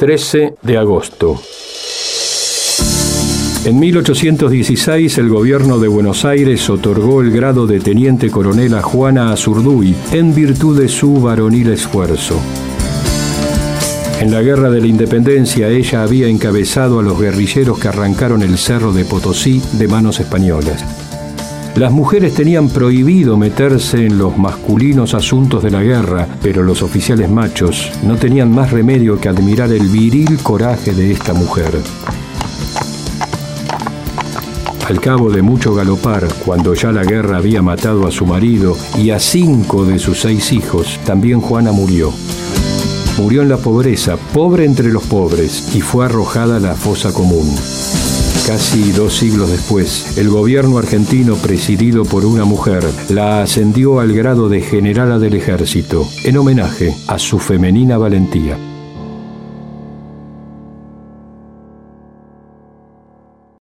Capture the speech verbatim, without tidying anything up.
trece de agosto. En mil ochocientos dieciséis, el gobierno de Buenos Aires otorgó el grado de teniente coronel a Juana Azurduy en virtud de su varonil esfuerzo. En la Guerra de la Independencia, ella había encabezado a los guerrilleros que arrancaron el Cerro de Potosí de manos españolas. Las mujeres tenían prohibido meterse en los masculinos asuntos de la guerra, pero los oficiales machos no tenían más remedio que admirar el viril coraje de esta mujer. Al cabo de mucho galopar, cuando ya la guerra había matado a su marido y a cinco de sus seis hijos, también Juana murió. Murió en la pobreza, pobre entre los pobres, y fue arrojada a la fosa común. Casi dos siglos después, el gobierno argentino, presidido por una mujer, la ascendió al grado de generala del ejército, en homenaje a su femenina valentía.